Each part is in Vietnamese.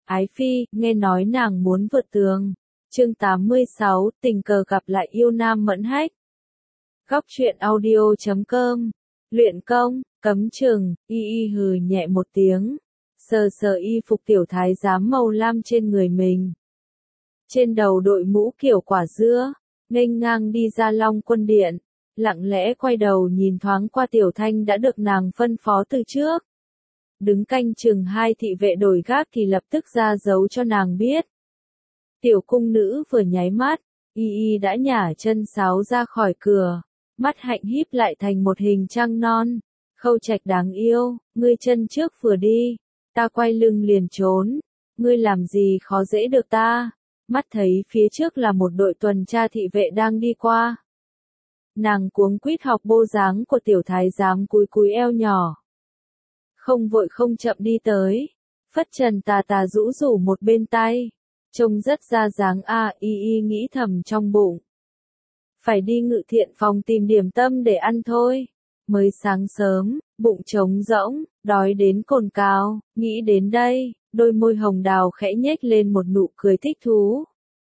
Ái Phi, nghe nói nàng muốn vượt tường. Chương 86, tình cờ gặp lại yêu nam Mẫn Hách. Góc truyện audio.com. Luyện công, cấm trường, y hừ nhẹ một tiếng. Sờ sờ y phục tiểu thái giám màu lam trên người mình. Trên đầu đội mũ kiểu quả dưa, nghênh ngang đi ra Long Quân Điện. Lặng lẽ quay đầu nhìn thoáng qua Tiểu Thanh đã được nàng phân phó từ trước. Đứng canh chừng hai thị vệ đổi gác thì lập tức ra dấu cho nàng biết. Tiểu cung nữ vừa nháy mắt, y đã nhả chân sáo ra khỏi cửa, mắt hạnh híp lại thành một hình trăng non. Khâu Trạch đáng yêu, ngươi chân trước vừa đi, ta quay lưng liền trốn, ngươi làm gì khó dễ được ta. Mắt thấy phía trước là một đội tuần tra thị vệ đang đi qua. Nàng cuống quýt học bô dáng của tiểu thái giám cúi cúi eo nhỏ. Không vội không chậm đi tới, phất trần tà tà rũ rủ một bên tay, trông rất ra dáng y nghĩ thầm trong bụng. Phải đi Ngự Thiện phòng tìm điểm tâm để ăn thôi, mới sáng sớm, bụng trống rỗng, đói đến cồn cào, nghĩ đến đây, đôi môi hồng đào khẽ nhếch lên một nụ cười thích thú.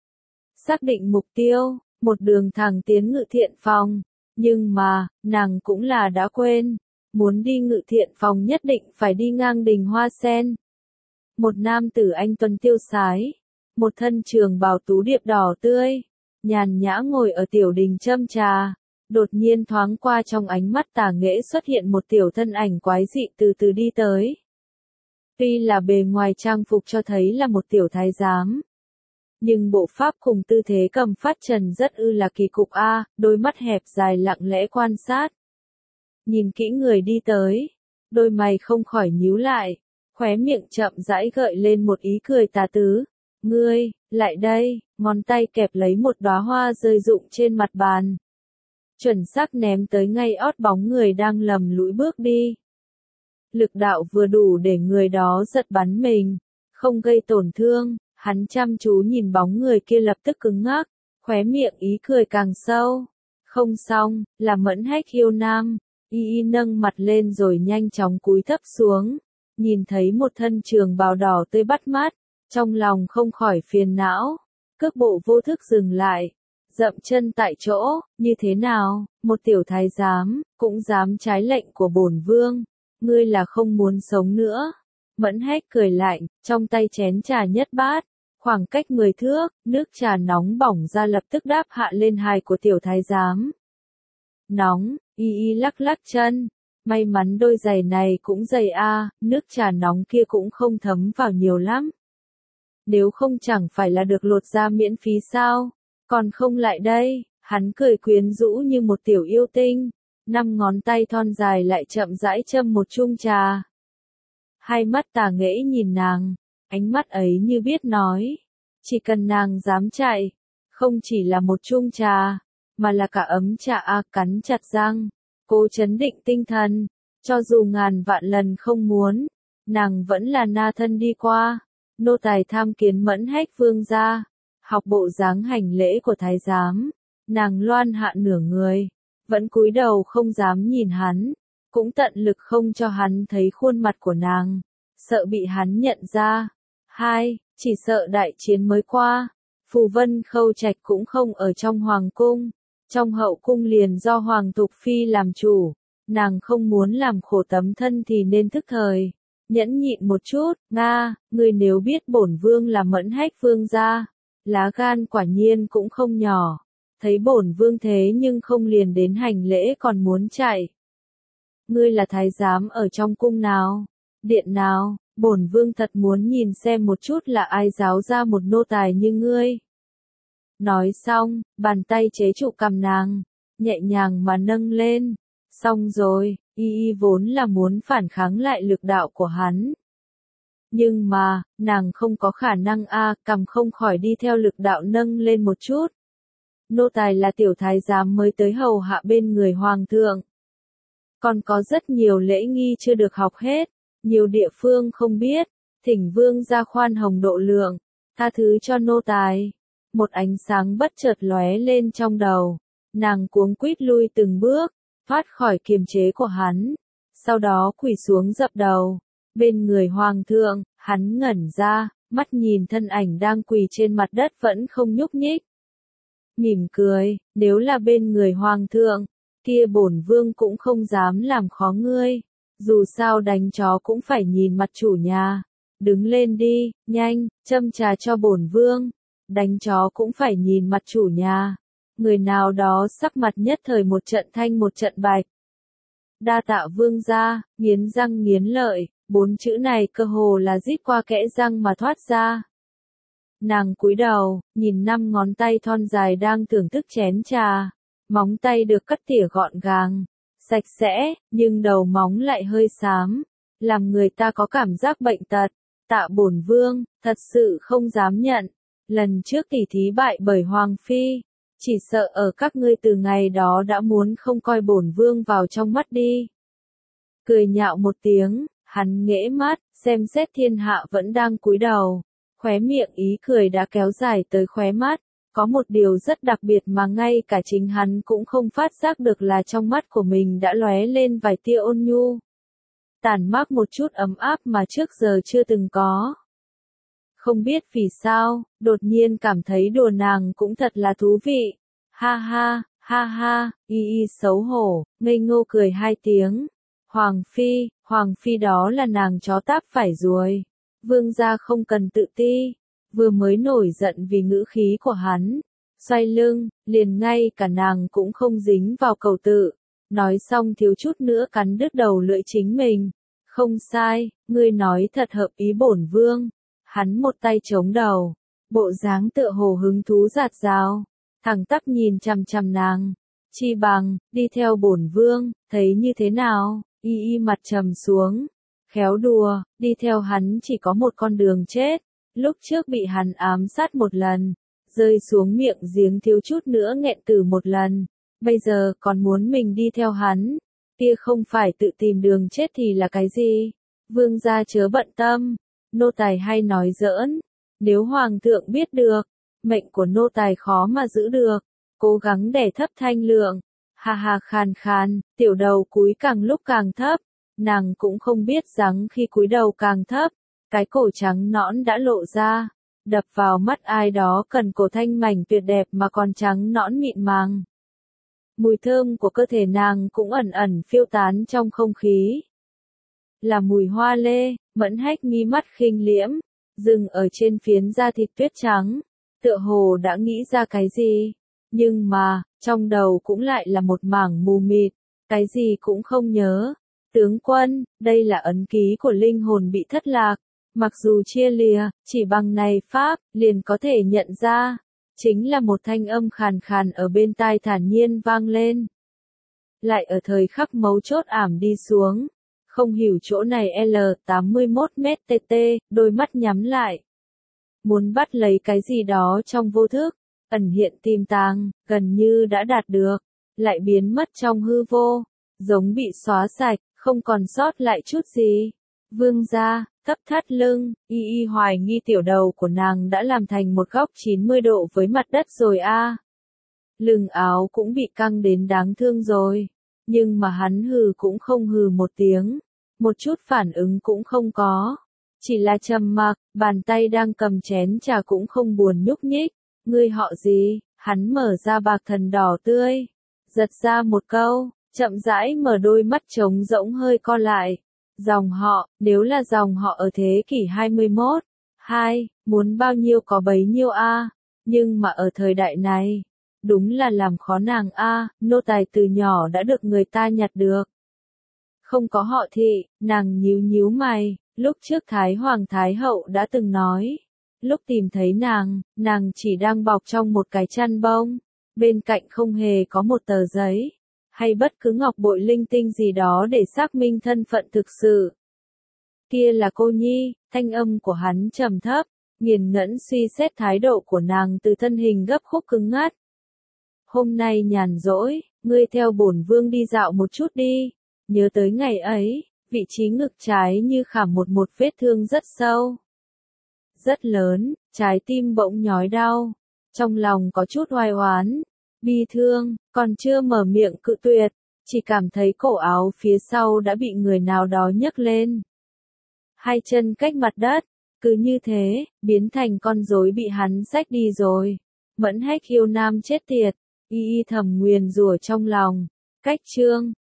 Xác định mục tiêu, một đường thẳng tiến Ngự Thiện phòng, nhưng mà, nàng cũng là đã quên. Muốn đi Ngự Thiện phòng nhất định phải đi ngang đình Hoa Sen. Một nam tử anh tuấn tiêu sái, một thân trường bào tú điệp đỏ tươi, nhàn nhã ngồi ở tiểu đình châm trà, đột nhiên thoáng qua trong ánh mắt tà nghệ xuất hiện một tiểu thân ảnh quái dị từ từ đi tới. Tuy là bề ngoài trang phục cho thấy là một tiểu thái giám, nhưng bộ pháp cùng tư thế cầm phát trần rất là kỳ cục đôi mắt hẹp dài lặng lẽ quan sát. Nhìn kỹ người đi tới, đôi mày không khỏi nhíu lại, khóe miệng chậm rãi gợi lên một ý cười tà tứ. Ngươi, lại đây, ngón tay kẹp lấy một đóa hoa rơi rụng trên mặt bàn. Chuẩn xác ném tới ngay ót bóng người đang lầm lũi bước đi. Lực đạo vừa đủ để người đó giật bắn mình, không gây tổn thương, hắn chăm chú nhìn bóng người kia lập tức cứng ngắc, khóe miệng ý cười càng sâu. Không xong, là Mẫn Hách yêu nam. Y nâng mặt lên rồi nhanh chóng cúi thấp xuống, nhìn thấy một thân trường bào đỏ tươi bắt mắt, trong lòng không khỏi phiền não, cước bộ vô thức dừng lại, dậm chân tại chỗ. Như thế nào, một tiểu thái giám, cũng dám trái lệnh của bổn vương, ngươi là không muốn sống nữa. Mẫn Hách cười lạnh, trong tay chén trà nhất bát, khoảng cách 10 thước, nước trà nóng bỏng ra lập tức đáp hạ lên hài của tiểu thái giám. Nóng, y lắc lắc chân, may mắn đôi giày này cũng dày nước trà nóng kia cũng không thấm vào nhiều lắm. Nếu không chẳng phải là được lột da miễn phí sao, còn không lại đây, hắn cười quyến rũ như một tiểu yêu tinh, 5 ngón tay thon dài lại chậm rãi châm một chung trà. Hai mắt tà nghễ nhìn nàng, ánh mắt ấy như biết nói, chỉ cần nàng dám chạy, không chỉ là một chung trà, mà là cả ấm trà cắn chặt răng, cố chấn định tinh thần, cho dù ngàn vạn lần không muốn, nàng vẫn là na thân đi qua, nô tài tham kiến Mẫn Hách vương gia, học bộ dáng hành lễ của thái giám, nàng loan hạ nửa người, vẫn cúi đầu không dám nhìn hắn, cũng tận lực không cho hắn thấy khuôn mặt của nàng, sợ bị hắn nhận ra. Chỉ sợ đại chiến mới qua, Phù Vân Khâu Trạch cũng không ở trong hoàng cung. Trong hậu cung liền do Hoàng Tục Phi làm chủ, nàng không muốn làm khổ tấm thân thì nên thức thời, nhẫn nhịn một chút. Ngươi nếu biết bổn vương là Mẫn Hách vương gia, lá gan quả nhiên cũng không nhỏ, thấy bổn vương thế nhưng không liền đến hành lễ còn muốn chạy. Ngươi là thái giám ở trong cung nào, điện nào, bổn vương thật muốn nhìn xem một chút là ai giáo ra một nô tài như ngươi. Nói xong, bàn tay chế trụ cằm nàng, nhẹ nhàng mà nâng lên. Xong rồi, y vốn là muốn phản kháng lại lực đạo của hắn. Nhưng mà, nàng không có khả năng cằm không khỏi đi theo lực đạo nâng lên một chút. Nô tài là tiểu thái giám mới tới hầu hạ bên người hoàng thượng. Còn có rất nhiều lễ nghi chưa được học hết, nhiều địa phương không biết, thỉnh vương gia khoan hồng độ lượng, tha thứ cho nô tài. Một ánh sáng bất chợt lóe lên trong đầu, nàng cuống quýt lui từng bước, thoát khỏi kiềm chế của hắn, sau đó quỳ xuống dập đầu. Bên người hoàng thượng, hắn ngẩn ra, mắt nhìn thân ảnh đang quỳ trên mặt đất vẫn không nhúc nhích. Mỉm cười, nếu là bên người hoàng thượng, kia bổn vương cũng không dám làm khó ngươi. Dù sao đánh chó cũng phải nhìn mặt chủ nhà. Đứng lên đi, nhanh, châm trà cho bổn vương. Đánh chó cũng phải nhìn mặt chủ nhà. Người nào đó sắc mặt nhất thời một trận thanh một trận bạch. Đa tạ vương gia, nghiến răng nghiến lợi, 4 chữ này cơ hồ là rít qua kẽ răng mà thoát ra. Nàng cúi đầu, nhìn 5 ngón tay thon dài đang thưởng thức chén trà. Móng tay được cắt tỉa gọn gàng, sạch sẽ, nhưng đầu móng lại hơi xám, làm người ta có cảm giác bệnh tật. Tạ bổn vương, thật sự không dám nhận. Lần trước tỷ thí bại bởi Hoàng Phi, chỉ sợ ở các ngươi từ ngày đó đã muốn không coi bổn vương vào trong mắt đi. Cười nhạo một tiếng, hắn nghễ mắt, xem xét thiên hạ vẫn đang cúi đầu. Khóe miệng ý cười đã kéo dài tới khóe mắt. Có một điều rất đặc biệt mà ngay cả chính hắn cũng không phát giác được là trong mắt của mình đã lóe lên vài tia ôn nhu. Tản mát một chút ấm áp mà trước giờ chưa từng có. Không biết vì sao, đột nhiên cảm thấy đùa nàng cũng thật là thú vị. Ha ha, y xấu hổ, ngây ngô cười 2 tiếng. Hoàng Phi đó là nàng chó táp phải rồi. Vương gia không cần tự ti. Vừa mới nổi giận vì ngữ khí của hắn, xoay lưng, liền ngay cả nàng cũng không dính vào cầu tự. Nói xong thiếu chút nữa cắn đứt đầu lưỡi chính mình. Không sai, ngươi nói thật hợp ý bổn vương. Hắn một tay chống đầu, bộ dáng tựa hồ hứng thú rạt rào, thẳng tắp nhìn chằm chằm nàng. Chi bằng, đi theo bổn vương, thấy như thế nào? Y mặt trầm xuống, khéo đùa, đi theo hắn chỉ có một con đường chết. Lúc trước bị hắn ám sát một lần, rơi xuống miệng giếng thiếu chút nữa nghẹn tử một lần, bây giờ còn muốn mình đi theo hắn, kia không phải tự tìm đường chết thì là cái gì? Vương gia chớ bận tâm, nô tài hay nói giỡn, nếu hoàng thượng biết được, mệnh của nô tài khó mà giữ được, cố gắng đè thấp thanh lượng. Ha khàn khàn, tiểu đầu cúi càng lúc càng thấp, nàng cũng không biết rằng khi cúi đầu càng thấp, cái cổ trắng nõn đã lộ ra, đập vào mắt ai đó cần cổ thanh mảnh tuyệt đẹp mà còn trắng nõn mịn màng. Mùi thơm của cơ thể nàng cũng ẩn ẩn phiêu tán trong không khí. Là mùi hoa lê, Mẫn Hách mi mắt khinh liễm, dừng ở trên phiến da thịt tuyết trắng, tựa hồ đã nghĩ ra cái gì, nhưng mà, trong đầu cũng lại là một mảng mù mịt, cái gì cũng không nhớ. Tướng quân, đây là ấn ký của linh hồn bị thất lạc. Mặc dù chia lìa, chỉ bằng này pháp, liền có thể nhận ra. Chính là một thanh âm khàn khàn ở bên tai thản nhiên vang lên. Lại ở thời khắc mấu chốt ảm đi xuống. Không hiểu chỗ này L81m đôi mắt nhắm lại. Muốn bắt lấy cái gì đó trong vô thức, ẩn hiện tìm tàng, gần như đã đạt được, lại biến mất trong hư vô, giống bị xóa sạch, không còn sót lại chút gì. Vương gia, thấp thắt lưng, y hoài nghi tiểu đầu của nàng đã làm thành một góc 90 độ với mặt đất rồi a. Lưng áo cũng bị căng đến đáng thương rồi, nhưng mà hắn hừ cũng không hừ một tiếng, một chút phản ứng cũng không có, chỉ là trầm mặc, bàn tay đang cầm chén trà cũng không buồn nhúc nhích. Ngươi họ gì? Hắn mở ra bạc thần đỏ tươi, giật ra một câu, chậm rãi mở đôi mắt trống rỗng hơi co lại. Dòng họ, nếu là dòng họ ở thế kỷ 21, muốn bao nhiêu có bấy nhiêu a, nhưng mà ở thời đại này, đúng là làm khó nàng a, nô tài từ nhỏ đã được người ta nhặt được. Không có họ thị, nàng nhíu nhíu mày, lúc trước Thái Hoàng Thái Hậu đã từng nói, lúc tìm thấy nàng chỉ đang bọc trong một cái chăn bông, bên cạnh không hề có một tờ giấy, hay bất cứ ngọc bội linh tinh gì đó để xác minh thân phận thực sự. Kia là cô nhi, thanh âm của hắn trầm thấp, nghiền ngẫm suy xét thái độ của nàng từ thân hình gấp khúc cứng ngắc. Hôm nay nhàn rỗi, ngươi theo bổn vương đi dạo một chút đi, nhớ tới ngày ấy, vị trí ngực trái như khảm một vết thương rất sâu. Rất lớn, trái tim bỗng nhói đau, trong lòng có chút oai oán, bi thương, còn chưa mở miệng cự tuyệt, chỉ cảm thấy cổ áo phía sau đã bị người nào đó nhấc lên. Hai chân cách mặt đất, Cứ như thế, biến thành con rối bị hắn xách đi rồi. Mẫn Hách yêu nam chết tiệt, y y thầm nguyền rủa trong lòng. Cách chương